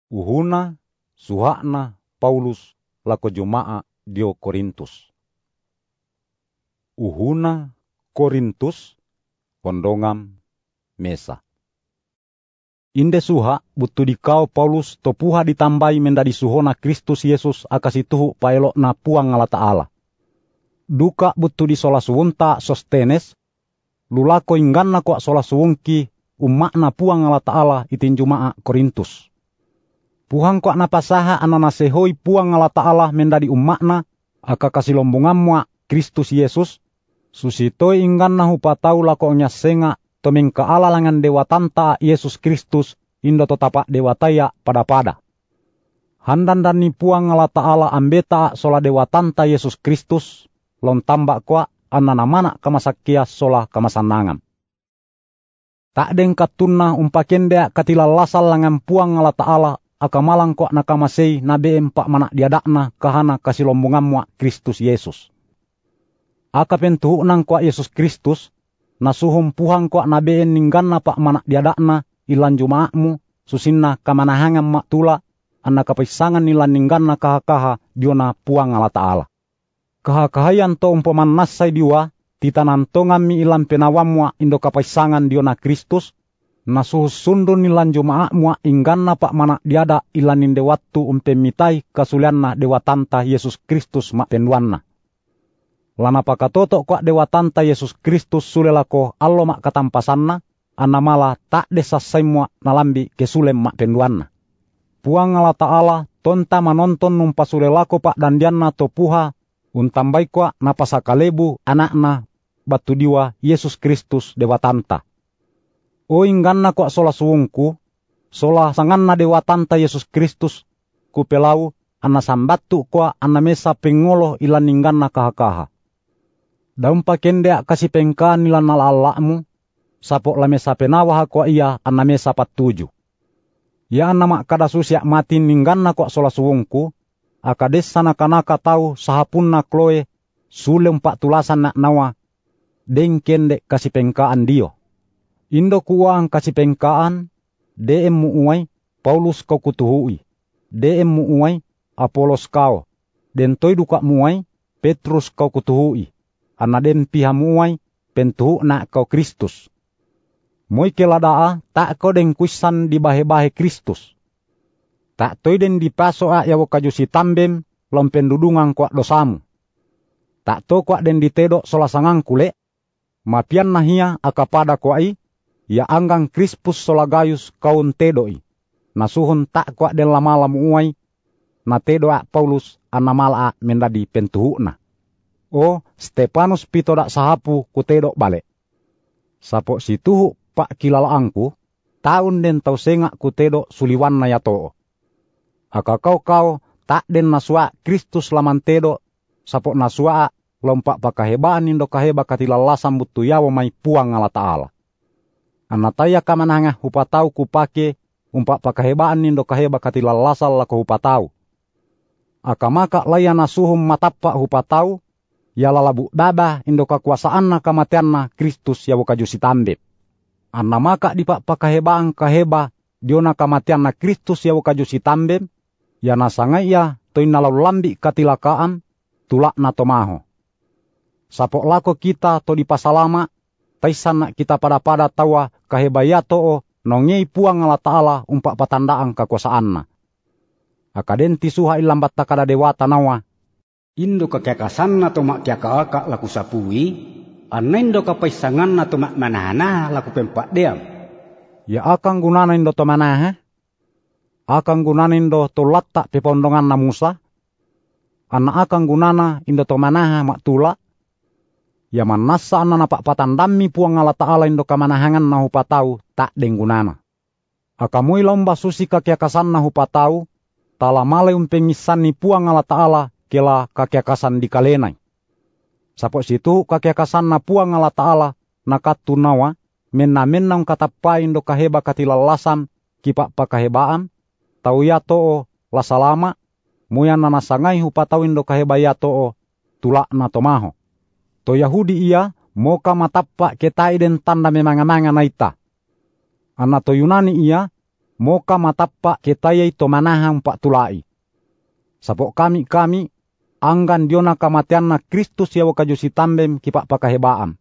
Uhuna suhakna Paulus lako jumaa dio Korintus. Uhuna Korintus kondongam mesa. Inde suha butu dikau Paulus topuha ditambai mendadi suhona Kristus Yesus akasituhu paelok na puang Allah Ta'ala. Duka butu di sola suwunta Sostenes, lulako ingganna kwa sola suwungki umakna puang Allah Ta'ala itin jumaa Korintus. Puhang kwa napasaha anana sehoi puang Allah Ta'ala mendadi umakna aka kasilombungamwa Kristus Yesus, susitoi ingganna hupatau lako nyasenga tomeng kealalangan dewa tanta Yesus Kristus indo totapak dewa taya pada-pada. Handan dan ni puang Allah Ta'ala ambeta sola dewa tanta Yesus Kristus, lon tambak kwa anana mana kamasakia sola kamasanangan. Tak deng katunna umpakendea katilalasal langan puang Allah Ta'ala akamalang kwa nakamasei nabe empak mana diadakna kahana kasilombungamwa Kristus Yesus. Aka pentuhu nang kwa Yesus Kristus, nasuhum puhang kwa nabeen ningganna pak mana diadakna ilan jumaakmu, susinna kamanahangam mak tula, anak kapaisangan ilan ningganna kaha-kaha diona puang Allah Ta'ala. Kaha-kahayan to umpoman nasay diwa, titanan to ngami ilan penawamwa indo kapaisangan diona Kristus, nasuhus sundun ilan jumaakmu ingganna pak mana diada ilan inde wattu umpemitai kasulianna dewa tanta Yesus Kristus mak penduanna. Lana pakatoto kwa dewa tanta Yesus Kristus sulelako allo mak katampasanna, anamala tak desasai mua nalambi kesulem mak penduanna. Puang Allah Ta'ala tonta manonton numpa sulelako pak dandianna to puha, untambai kwa napasakalebu anakna batu diwa Yesus Kristus dewa tanta. O ingganna kwa sola suungku, sola sanganna dewa tanta Yesus Kristus, kupelau anasambatu kwa anamesa pengolo ilan ingganna kaha-kaha. Daumpa kendea kasih pengkaan ilan nalalamu, sapok lamesa penawah kwa iya anamesa patuju. Ya anama kada susyak mati ningganna kwa sola suungku, akadesa nakanaka tau sahapunna kloe sulem pak tulasan nak nawa, deng kende kasih pengkaan dio. Indo kuang kasih pengkaan, DM muuai Paulus kau kutuhui, DM muuai Apolos kau, den toy duka muai Petrus kau kutuhui. Anaden piha muai pentuhu na kau Kristus. Moi keladaa tak kau deng kuisan di bahe-bahe Kristus. Tak toy den dipaso a yawo kajusi tambem lompen dudungang kwa dosamu. Tak to kwa den ditedo solasangang kule. Mapian nahia akapada kwai ya anggang Krispus solagayus kaun tedoi. Nasuhun tak kwa den lamala muai na tedo a Paulus anamala a mendadi pentuhu na. O Stepanus pitodak sahapu kutedok balik. Sapok situhu pak kilalaangku, tahun den tau sengak kutedok suliwan na yato. Aka kau tak den nasua Kristus laman tedok, sapok nasua lompak pakahebaan indo kaheba katilalasam butu yawo mai puang Allah Ta'ala. Anataya kamananga hupatau kupake umpak pakahebaan indo kaheba katilalasal lako hupatau. Aka maka laya nasuhum matapa hupatau, ya lalabu baba indo kakuasaan na kamatian na Kristus yawo kajusi tambep. Anna maka dipak pakahebaan kaheba diona kamatian na Kristus yawo kajusi tambep, ya nasangai ya toy nalalambi katilakaan tulak na tomaho. Sapok lako kita to dipasalama, taisan na kita pada-pada tawa kahebaya to nongei puang Allah Ta'ala umpak patandaan kakuasaan na. Akaden tisuha ilambat takada dewa tanawa, Indo kakyakasan na tumak kyakaaka laku sapui, anendo kapaisangan na tumak manahana laku pempak diam. Ya akang gunana indo to manaha? Akang gunana indo to latak pepondongan na Musa? Ana akang gunana indo to manaha mak tula? Ya manasa ana napak patandami puang Allah Ta'ala indo kamanahangan na hupatau tak deng gunana. Akamui lomba susi kakyakasan na hupatau, talamale umpengisan ni puang Allah Ta'ala, kela kakyakasan di kalenai. Sapok situ kakyakasan na puang Allah Ta'ala nakatu nawa menang katapai indo kaheba katilalasan kipak pakahebaan tau ya too lasalama muyan nanasangai hupatau indo kaheba ya too tulak na tomaho. To Yahudi iya moka matapa ketai den tanda memanga-manga naita. Ana to Yunani iya moka matappa ketayai to manahang pak tulai. Sapok kami anggan diona kamatianna Kristus yawa kajusi tambem kipak pakahebaam.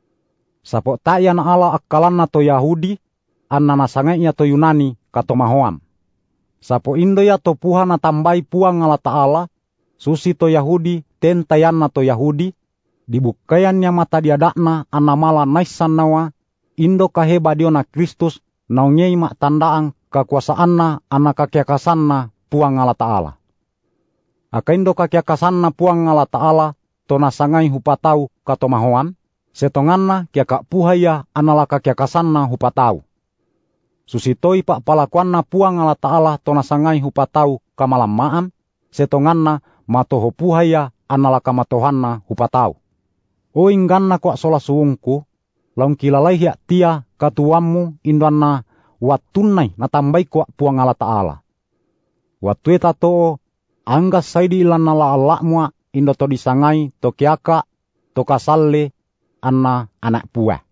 Sapok tayan ala akkalanna to Yahudi, anna nasangainya to Yunani kato mahoam. Sapok indo ya to puhana tambai puang ala ta'ala, susi to Yahudi ten tayanna to Yahudi, dibukayannya mata diadakna anna mala naisan nawa, indo kaheba diona Kristus naungei mak tandaang kakuasaanna anna kakiakasanna puang ala ta'ala. Aka indo kakiakasanna puang ala ta'ala to nasangai hupatau kato mahoam, setonganna kia kak puhaya anala kakiakasanna hupatau. Susitoi pak palakuanna puang ala ta'ala to nasangai hupatau kamalam maam, setonganna matoho puhaya anala kamatohanna hupatau. O ingganna kuak sola suungku, laung kilalai hiak tia katuammu indoanna wattunai natambai kuak puang ala ta'ala. Wattu eta to anggas saidi ilanna la alakmua indo to disangai to kiaka to kasalle anna anak puah.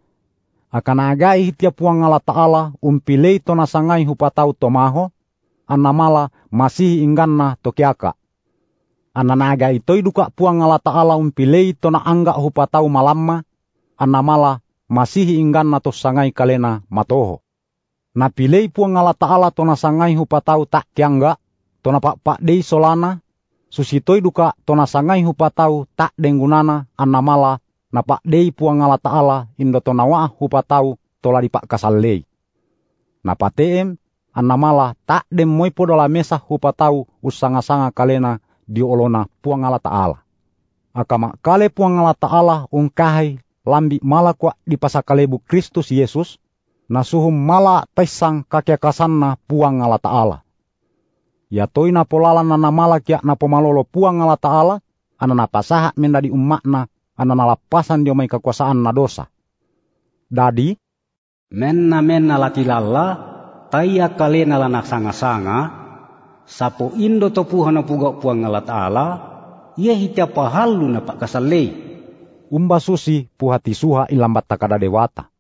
Akan agai hitia puang ala ta'ala umpilei to nasangai hupatau to maho, anna mala masih ingganna to kiaka. Anna naga itoi duka puang ala ta'ala umpilei to na angga hupatau malamma, anna mala masih ingganna to sangai kalena matoho. Na pilei puang ala ta'ala to nasangai hupatau tak kiangga, to na pak dei solana, susitoi duka to nasangai hupatau tak denggunana anna mala na pak dei puang ala ta'ala indo to nawa hupatau to la dipak kasallei. Na pateem anna mala tak dem moi podola mesa hupatau usanga-sanga kalena diolona puang ala ta'ala. Akama kale puang ala ta'ala ungkahai lambi mala kwa di pasakalebu Kristus Yesus, nasuhum mala taisang kakiakasanna puang ala ta'ala. Ya toi na polala na mala kia na pomalolo puang ala ta'ala, anana pasaha menda di umakna, anana lapasan dia mai kekuasaan na dosa. Dadi, menna lakilalla, taya kalena la naksanga-sanga, sapo indo to puhana puga puang ala ta'ala, ia hitia pahalu na pak kasalei. Umba susi puhati suha ilambat takada dewata.